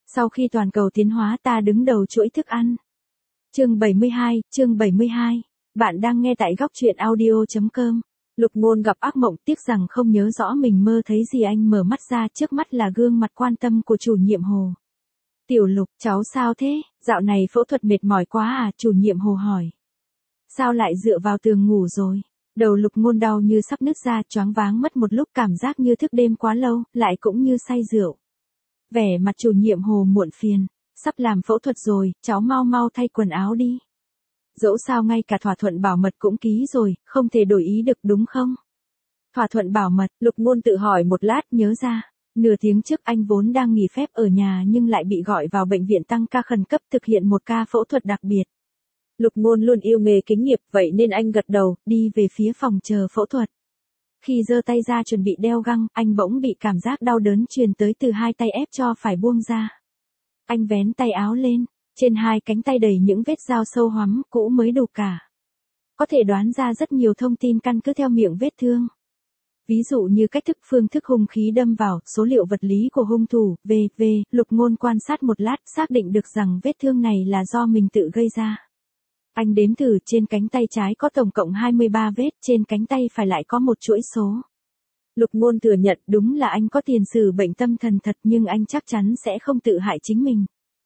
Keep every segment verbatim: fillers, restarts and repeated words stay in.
Sau khi toàn cầu tiến hóa ta đứng đầu chuỗi thức ăn. Chương bảy mươi hai, chương bảy mươi hai. Bạn đang nghe tại góc truyện audio chấm com. Lục Ngôn gặp ác mộng, tiếc rằng không nhớ rõ mình mơ thấy gì. Anh mở mắt ra, trước mắt là gương mặt quan tâm của chủ nhiệm Hồ. Tiểu Lục, cháu sao thế? Dạo này phẫu thuật mệt mỏi quá à? Chủ nhiệm Hồ hỏi. Sao lại dựa vào tường ngủ rồi? Đầu Lục Ngôn đau như sắp nứt ra, choáng váng mất một lúc, cảm giác như thức đêm quá lâu, lại cũng như say rượu. Vẻ mặt chủ nhiệm Hồ muộn phiền. Sắp làm phẫu thuật rồi, cháu mau mau thay quần áo đi. Dẫu sao ngay cả thỏa thuận bảo mật cũng ký rồi, không thể đổi ý được đúng không? Thỏa thuận bảo mật, Lục Ngôn tự hỏi một lát nhớ ra. Nửa tiếng trước anh vốn đang nghỉ phép ở nhà nhưng lại bị gọi vào bệnh viện tăng ca khẩn cấp thực hiện một ca phẫu thuật đặc biệt. Lục Ngôn luôn yêu nghề kính nghiệp, vậy nên anh gật đầu, đi về phía phòng chờ phẫu thuật. Khi giơ tay ra chuẩn bị đeo găng, anh bỗng bị cảm giác đau đớn truyền tới từ hai tay ép cho phải buông ra. Anh vén tay áo lên, trên hai cánh tay đầy những vết dao sâu hoắm, cũ mới đủ cả. Có thể đoán ra rất nhiều thông tin căn cứ theo miệng vết thương. Ví dụ như cách thức, phương thức hung khí đâm vào, số liệu vật lý của hung thủ, vân vân. Lục Ngôn quan sát một lát, xác định được rằng vết thương này là do mình tự gây ra. Anh đếm thử, trên cánh tay trái có tổng cộng hai mươi ba vết, trên cánh tay phải lại có một chuỗi số. Lục Ngôn thừa nhận đúng là anh có tiền sử bệnh tâm thần thật, nhưng anh chắc chắn sẽ không tự hại chính mình.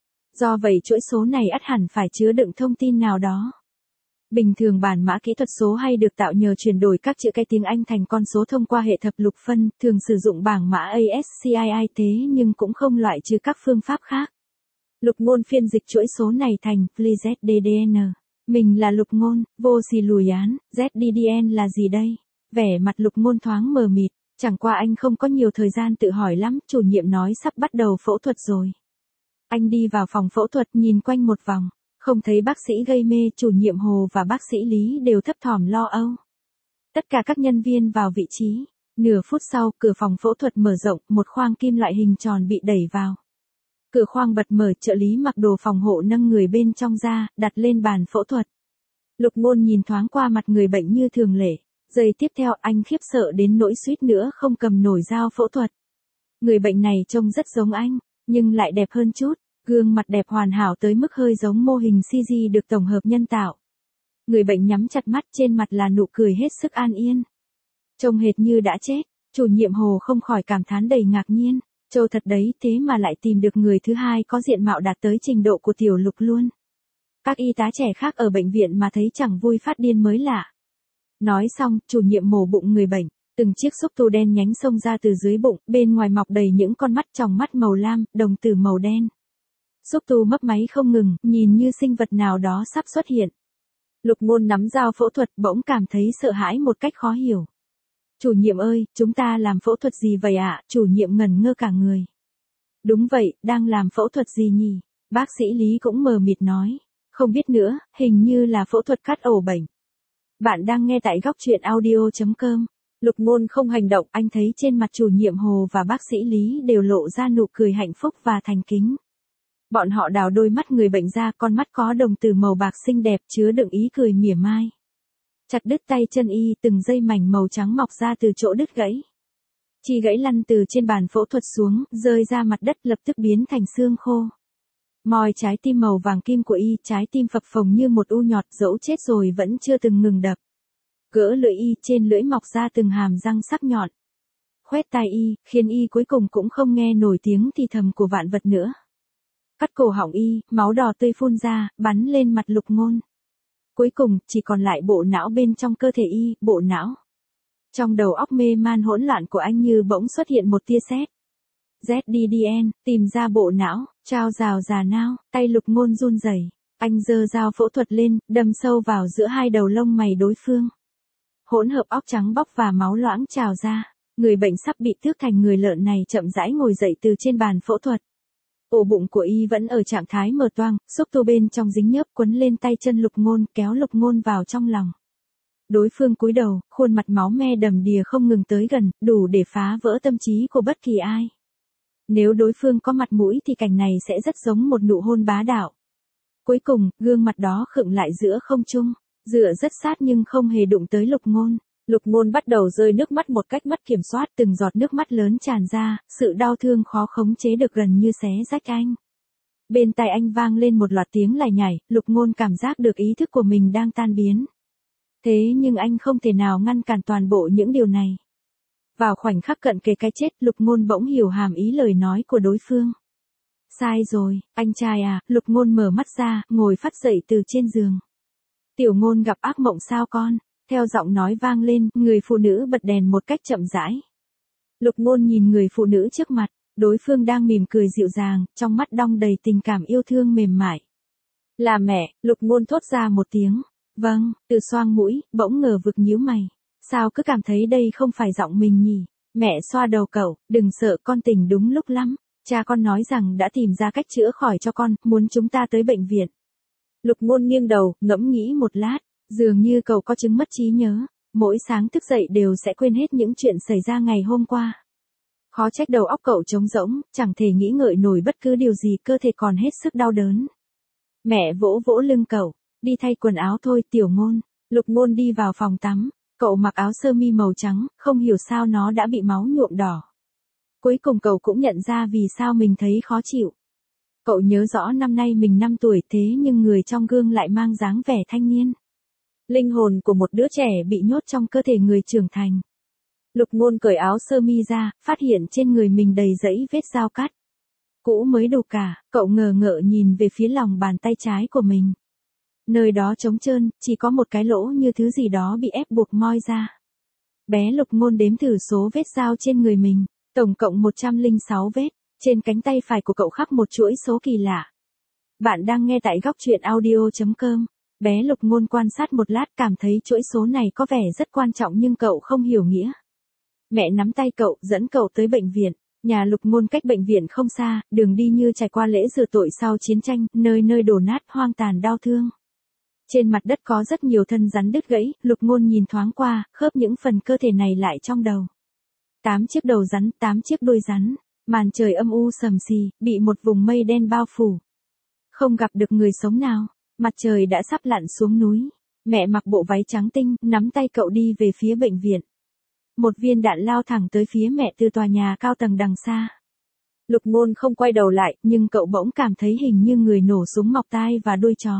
Do vậy chuỗi số này ắt hẳn phải chứa đựng thông tin nào đó. Bình thường bản mã kỹ thuật số hay được tạo nhờ chuyển đổi các chữ cái tiếng Anh thành con số thông qua hệ thập lục phân, thường sử dụng bảng mã a ét xi i thế nhưng cũng không loại trừ các phương pháp khác. Lục Ngôn phiên dịch chuỗi số này thành Z D D N. Mình là Lục Ngôn, vô xì lùi án, Z D D N là gì đây? Vẻ mặt Lục Ngôn thoáng mờ mịt, chẳng qua anh không có nhiều thời gian tự hỏi lắm, chủ nhiệm nói sắp bắt đầu phẫu thuật rồi. Anh đi vào phòng phẫu thuật nhìn quanh một vòng, không thấy bác sĩ gây mê, chủ nhiệm Hồ và bác sĩ Lý đều thấp thỏm lo âu. Tất cả các nhân viên vào vị trí, nửa phút sau, cửa phòng phẫu thuật mở rộng, một khoang kim loại hình tròn bị đẩy vào. Cửa khoang bật mở, trợ lý mặc đồ phòng hộ nâng người bên trong ra, đặt lên bàn phẫu thuật. Lục Ngôn nhìn thoáng qua mặt người bệnh như thường lệ, giây tiếp theo anh khiếp sợ đến nỗi suýt nữa không cầm nổi dao phẫu thuật. Người bệnh này trông rất giống anh, nhưng lại đẹp hơn chút, gương mặt đẹp hoàn hảo tới mức hơi giống mô hình xê giê được tổng hợp nhân tạo. Người bệnh nhắm chặt mắt, trên mặt là nụ cười hết sức an yên. Trông hệt như đã chết, chủ nhiệm Hồ không khỏi cảm thán đầy ngạc nhiên. Châu thật đấy, thế mà lại tìm được người thứ hai có diện mạo đạt tới trình độ của Tiểu Lục luôn. Các y tá trẻ khác ở bệnh viện mà thấy chẳng vui phát điên mới lạ. Nói xong, chủ nhiệm mổ bụng người bệnh, từng chiếc xúc tu đen nhánh xông ra từ dưới bụng, bên ngoài mọc đầy những con mắt tròng mắt màu lam, đồng tử màu đen. Xúc tu mấp máy không ngừng, nhìn như sinh vật nào đó sắp xuất hiện. Lục Ngôn nắm dao phẫu thuật, bỗng cảm thấy sợ hãi một cách khó hiểu. Chủ nhiệm ơi, chúng ta làm phẫu thuật gì vậy ạ? Chủ nhiệm ngẩn ngơ cả người. Đúng vậy, đang làm phẫu thuật gì nhỉ? Bác sĩ Lý cũng mờ mịt nói. Không biết nữa, hình như là phẫu thuật cắt ổ bệnh. Bạn đang nghe tại góc truyện audio chấm com. Lục Ngôn không hành động, anh thấy trên mặt chủ nhiệm Hồ và bác sĩ Lý đều lộ ra nụ cười hạnh phúc và thành kính. Bọn họ đào đôi mắt người bệnh ra, con mắt có đồng tử màu bạc xinh đẹp chứa đựng ý cười mỉa mai. Chặt đứt tay chân y, từng dây mảnh màu trắng mọc ra từ chỗ đứt gãy. Chi gãy lăn từ trên bàn phẫu thuật xuống, rơi ra mặt đất, lập tức biến thành xương khô. Moi trái tim màu vàng kim của y, trái tim phập phồng như một u nhọt, dẫu chết rồi vẫn chưa từng ngừng đập. Gỡ lưỡi y, trên lưỡi mọc ra từng hàm răng sắc nhọn. Khoét tai y, khiến y cuối cùng cũng không nghe nổi tiếng thì thầm của vạn vật nữa. Cắt cổ họng y, máu đỏ tươi phun ra, bắn lên mặt Lục Ngôn. Cuối cùng, chỉ còn lại bộ não bên trong cơ thể y, bộ não. Trong đầu óc mê man hỗn loạn của anh như bỗng xuất hiện một tia sét. Z D D N, tìm ra bộ não, trao rào già nao, tay Lục Ngôn run rẩy. Anh giơ dao phẫu thuật lên, đâm sâu vào giữa hai đầu lông mày đối phương. Hỗn hợp óc trắng bóc và máu loãng trào ra. Người bệnh sắp bị tước thành người lợn này chậm rãi ngồi dậy từ trên bàn phẫu thuật. Ổ bụng của y vẫn ở trạng thái mở toang, xúc tu bên trong dính nhớp quấn lên tay chân Lục Ngôn, kéo Lục Ngôn vào trong lòng. Đối phương cúi đầu, khuôn mặt máu me đầm đìa không ngừng tới gần, đủ để phá vỡ tâm trí của bất kỳ ai. Nếu đối phương có mặt mũi thì cảnh này sẽ rất giống một nụ hôn bá đạo. Cuối cùng, gương mặt đó khựng lại giữa không trung, dựa rất sát nhưng không hề đụng tới Lục Ngôn. Lục Ngôn bắt đầu rơi nước mắt một cách mất kiểm soát, từng giọt nước mắt lớn tràn ra, sự đau thương khó khống chế được gần như xé rách anh. Bên tai anh vang lên một loạt tiếng lải nhải, Lục Ngôn cảm giác được ý thức của mình đang tan biến. Thế nhưng anh không thể nào ngăn cản toàn bộ những điều này. Vào khoảnh khắc cận kề cái chết, Lục Ngôn bỗng hiểu hàm ý lời nói của đối phương. Sai rồi, anh trai à, Lục Ngôn mở mắt ra, ngồi phắt dậy từ trên giường. Tiểu Ngôn gặp ác mộng sao con? Theo giọng nói vang lên, người phụ nữ bật đèn một cách chậm rãi. Lục Ngôn nhìn người phụ nữ trước mặt, đối phương đang mỉm cười dịu dàng, trong mắt đong đầy tình cảm yêu thương mềm mại. Là mẹ, Lục Ngôn thốt ra một tiếng. Vâng, từ xoang mũi, bỗng ngờ vực nhíu mày. Sao cứ cảm thấy đây không phải giọng mình nhỉ? Mẹ xoa đầu cậu, đừng sợ, con tỉnh đúng lúc lắm. Cha con nói rằng đã tìm ra cách chữa khỏi cho con, muốn chúng ta tới bệnh viện. Lục Ngôn nghiêng đầu, ngẫm nghĩ một lát, dường như cậu có chứng mất trí nhớ, mỗi sáng thức dậy đều sẽ quên hết những chuyện xảy ra ngày hôm qua. Khó trách đầu óc cậu trống rỗng, chẳng thể nghĩ ngợi nổi bất cứ điều gì, cơ thể còn hết sức đau đớn. Mẹ vỗ vỗ lưng cậu, đi thay quần áo thôi, Tiểu Ngôn. Lục Ngôn đi vào phòng tắm, cậu mặc áo sơ mi màu trắng, không hiểu sao nó đã bị máu nhuộm đỏ. Cuối cùng cậu cũng nhận ra vì sao mình thấy khó chịu. Cậu nhớ rõ năm nay mình năm tuổi, thế nhưng người trong gương lại mang dáng vẻ thanh niên. Linh hồn của một đứa trẻ bị nhốt trong cơ thể người trưởng thành. Lục Ngôn cởi áo sơ mi ra, phát hiện trên người mình đầy dẫy vết dao cắt. Cũ mới đủ cả, cậu ngờ ngợ nhìn về phía lòng bàn tay trái của mình. Nơi đó trống trơn, chỉ có một cái lỗ như thứ gì đó bị ép buộc moi ra. Bé Lục Ngôn đếm thử số vết dao trên người mình, tổng cộng một trăm lẻ sáu vết, trên cánh tay phải của cậu khắc một chuỗi số kỳ lạ. Bạn đang nghe tại góc truyện audio chấm com. Bé Lục Ngôn quan sát một lát, cảm thấy chuỗi số này có vẻ rất quan trọng nhưng cậu không hiểu nghĩa. Mẹ nắm tay cậu, dẫn cậu tới bệnh viện. Nhà Lục Ngôn cách bệnh viện không xa, đường đi như trải qua lễ rửa tội sau chiến tranh, nơi nơi đổ nát, hoang tàn, đau thương. Trên mặt đất có rất nhiều thân rắn đứt gãy, Lục Ngôn nhìn thoáng qua, khớp những phần cơ thể này lại trong đầu. Tám chiếc đầu rắn, tám chiếc đuôi rắn, màn trời âm u sầm xì, bị một vùng mây đen bao phủ. Không gặp được người sống nào, mặt trời đã sắp lặn xuống núi. Mẹ mặc bộ váy trắng tinh, nắm tay cậu đi về phía bệnh viện. Một viên đạn lao thẳng tới phía mẹ từ tòa nhà cao tầng đằng xa. Lục Ngôn không quay đầu lại, nhưng cậu bỗng cảm thấy hình như người nổ súng mọc tai và đuôi chó.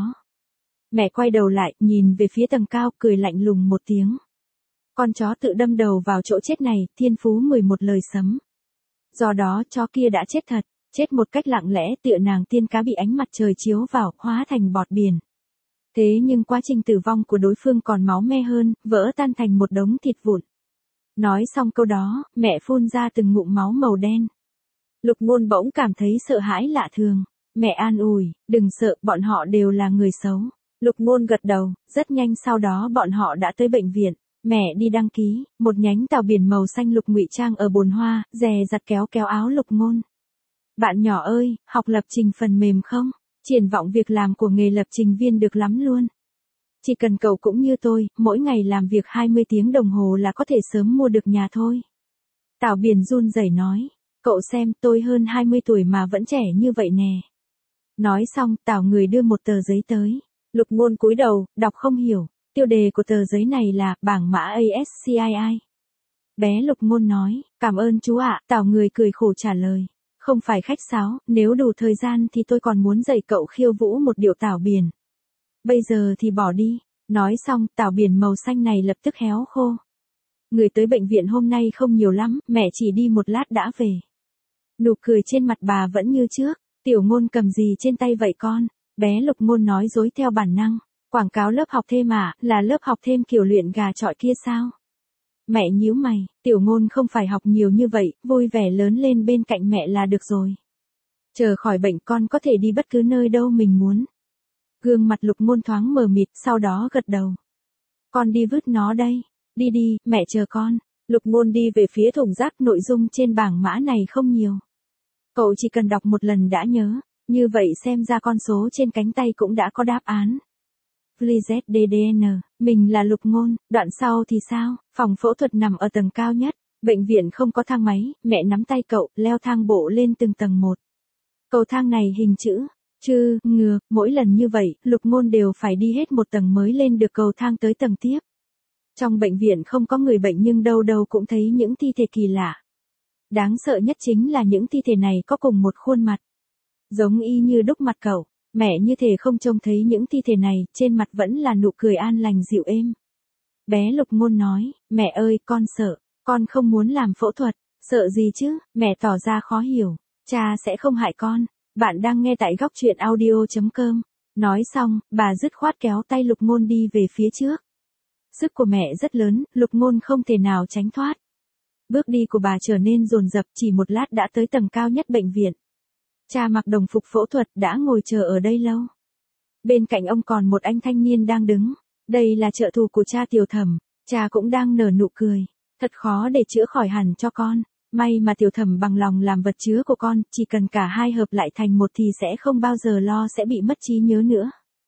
Mẹ quay đầu lại, nhìn về phía tầng cao, cười lạnh lùng một tiếng. Con chó tự đâm đầu vào chỗ chết này, thiên phú mười một lời sấm. Do đó chó kia đã chết thật, chết một cách lặng lẽ, tựa nàng tiên cá bị ánh mặt trời chiếu vào, hóa thành bọt biển. Thế nhưng quá trình tử vong của đối phương còn máu me hơn, vỡ tan thành một đống thịt vụn. Nói xong câu đó, mẹ phun ra từng ngụm máu màu đen. Lục Ngôn bỗng cảm thấy sợ hãi lạ thường. Mẹ an ủi, đừng sợ, bọn họ đều là người xấu. Lục Ngôn gật đầu, rất nhanh sau đó bọn họ đã tới bệnh viện. Mẹ đi đăng ký, một nhánh tàu biển màu xanh lục ngụy trang ở bồn hoa, dè dặt kéo kéo áo Lục Ngôn. Bạn nhỏ ơi, học lập trình phần mềm không? Triển vọng việc làm của nghề lập trình viên được lắm luôn. Chỉ cần cậu cũng như tôi, mỗi ngày làm việc hai mươi tiếng đồng hồ là có thể sớm mua được nhà thôi. Tảo Biển run rẩy nói, cậu xem tôi hơn hai mươi tuổi mà vẫn trẻ như vậy nè. Nói xong, Tảo người đưa một tờ giấy tới. Lục Ngôn cúi đầu, đọc không hiểu. Tiêu đề của tờ giấy này là bảng mã a ét xê i i. Bé Lục Ngôn nói, cảm ơn chú ạ, Tảo người cười khổ trả lời. Không phải khách sáo, nếu đủ thời gian thì tôi còn muốn dạy cậu khiêu vũ một điệu Tảo Biển. Bây giờ thì bỏ đi. Nói xong, Tảo Biển màu xanh này lập tức héo khô. Người tới bệnh viện hôm nay không nhiều lắm, mẹ chỉ đi một lát đã về. Nụ cười trên mặt bà vẫn như trước. Tiểu Ngôn cầm gì trên tay vậy con? Bé Lục Ngôn nói dối theo bản năng. Quảng cáo lớp học thêm à, là lớp học thêm kiểu luyện gà chọi kia sao? Mẹ nhíu mày, Tiểu Ngôn không phải học nhiều như vậy, vui vẻ lớn lên bên cạnh mẹ là được rồi. Chờ khỏi bệnh con có thể đi bất cứ nơi đâu mình muốn. Gương mặt Lục Ngôn thoáng mờ mịt, sau đó gật đầu. Con đi vứt nó đây. Đi đi, mẹ chờ con. Lục Ngôn đi về phía thùng rác, nội dung trên bảng mã này không nhiều. Cậu chỉ cần đọc một lần đã nhớ, như vậy xem ra con số trên cánh tay cũng đã có đáp án. Z D D N, mình là Lục Ngôn, đoạn sau thì sao? Phòng phẫu thuật nằm ở tầng cao nhất, bệnh viện không có thang máy, mẹ nắm tay cậu, leo thang bộ lên từng tầng một. Cầu thang này hình chữ, chư, ngừa, mỗi lần như vậy, Lục Ngôn đều phải đi hết một tầng mới lên được cầu thang tới tầng tiếp. Trong bệnh viện không có người bệnh nhưng đâu đâu cũng thấy những thi thể kỳ lạ. Đáng sợ nhất chính là những thi thể này có cùng một khuôn mặt. giống y như đúc mặt cậu. Mẹ như thể không trông thấy những thi thể này, trên mặt vẫn là nụ cười an lành dịu êm. Bé Lục Ngôn nói, mẹ ơi, con sợ, con không muốn làm phẫu thuật. Sợ gì chứ, mẹ tỏ ra khó hiểu. Cha sẽ không hại con. Bạn đang nghe tại góc truyện audio chấm com. Nói xong, bà dứt khoát kéo tay Lục Ngôn đi về phía trước. Sức của mẹ rất lớn, Lục Ngôn không thể nào tránh thoát. Bước đi của bà trở nên dồn dập, chỉ một lát đã tới tầng cao nhất bệnh viện. Cha mặc đồng phục phẫu thuật đã ngồi chờ ở đây lâu. Bên cạnh ông còn một anh thanh niên đang đứng. Đây là trợ thủ của cha Tiểu Thẩm. Cha cũng đang nở nụ cười. Thật khó để chữa khỏi hẳn cho con. May mà Tiểu Thẩm bằng lòng làm vật chứa của con, chỉ cần cả hai hợp lại thành một thì sẽ không bao giờ lo sẽ bị mất trí nhớ nữa.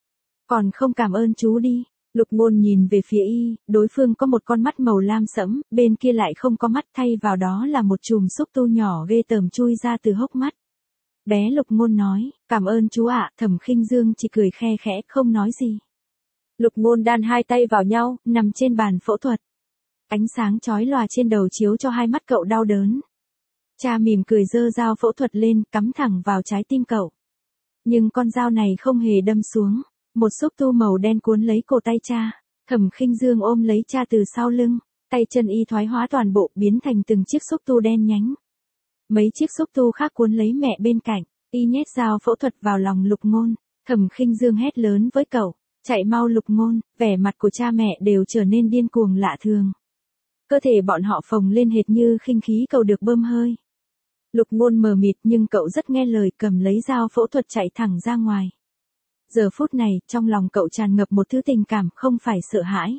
Còn không cảm ơn chú đi. Lục Ngôn nhìn về phía y, đối phương có một con mắt màu lam sẫm, bên kia lại không có mắt, thay vào đó là một chùm xúc tu nhỏ ghê tởm chui ra từ hốc mắt. Bé Lục Ngôn nói, cảm ơn chú ạ, Thẩm Khinh Dương chỉ cười khe khẽ không nói gì. Lục Ngôn đan hai tay vào nhau, nằm trên bàn phẫu thuật. Ánh sáng chói lòa trên đầu chiếu cho hai mắt cậu đau đớn. Cha mỉm cười giơ dao phẫu thuật lên, cắm thẳng vào trái tim cậu. Nhưng con dao này không hề đâm xuống. Một xúc tu màu đen cuốn lấy cổ tay cha. Thẩm Khinh Dương ôm lấy cha từ sau lưng. Tay chân y thoái hóa toàn bộ, biến thành từng chiếc xúc tu đen nhánh. Mấy chiếc xúc tu khác cuốn lấy mẹ bên cạnh. Y nhét dao phẫu thuật vào lòng Lục Ngôn. Thẩm Khinh Dương hét lớn với cậu. Chạy mau Lục Ngôn. Vẻ mặt của cha mẹ đều trở nên điên cuồng lạ thường. Cơ thể bọn họ phồng lên hệt như khinh khí cầu được bơm hơi. Lục Ngôn mờ mịt nhưng cậu rất nghe lời, cầm lấy dao phẫu thuật chạy thẳng ra ngoài. Giờ phút này, trong lòng cậu tràn ngập một thứ tình cảm, không phải sợ hãi,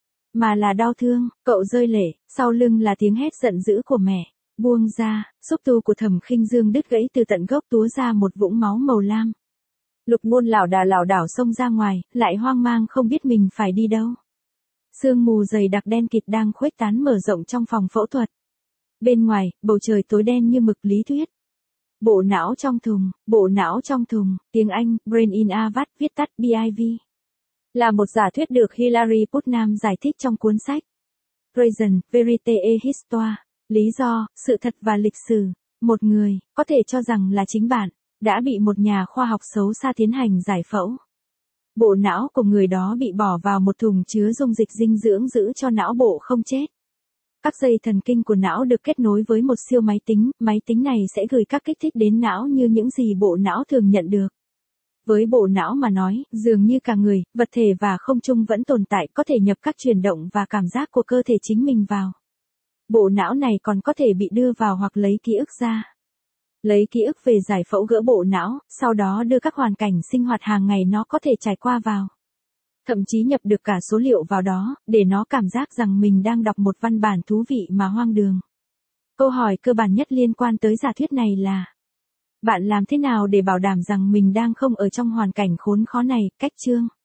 mà là đau thương. Cậu rơi lệ, sau lưng là tiếng hét giận dữ của mẹ. Buông ra, xúc tu của Thẩm Khinh Dương đứt gãy từ tận gốc, túa ra một vũng máu màu lam. Lục Ngôn lảo đà lảo đảo xông ra ngoài, lại hoang mang không biết mình phải đi đâu. Sương mù dày đặc đen kịt đang khuếch tán mở rộng trong phòng phẫu thuật. Bên ngoài, bầu trời tối đen như mực lý thuyết. Bộ não trong thùng, bộ não trong thùng, tiếng Anh, Brain in a Vat, viết tắt bê i vê. Là một giả thuyết được Hilary Putnam giải thích trong cuốn sách Raison, Vérité et Histoire, lý do, sự thật và lịch sử. Một người, có thể cho rằng là chính bạn, đã bị một nhà khoa học xấu xa tiến hành giải phẫu. Bộ não của người đó bị bỏ vào một thùng chứa dung dịch dinh dưỡng giữ cho não bộ không chết. Các dây thần kinh của não được kết nối với một siêu máy tính, máy tính này sẽ gửi các kích thích đến não như những gì bộ não thường nhận được. Với bộ não mà nói, dường như cả người, vật thể và không trung vẫn tồn tại, có thể nhập các chuyển động và cảm giác của cơ thể chính mình vào. Bộ não này còn có thể bị đưa vào hoặc lấy ký ức ra. Lấy ký ức về giải phẫu gỡ bộ não, sau đó đưa các hoàn cảnh sinh hoạt hàng ngày nó có thể trải qua vào. Thậm chí nhập được cả số liệu vào đó, để nó cảm giác rằng mình đang đọc một văn bản thú vị mà hoang đường. Câu hỏi cơ bản nhất liên quan tới giả thuyết này là: bạn làm thế nào để bảo đảm rằng mình đang không ở trong hoàn cảnh khốn khó này? Cách chương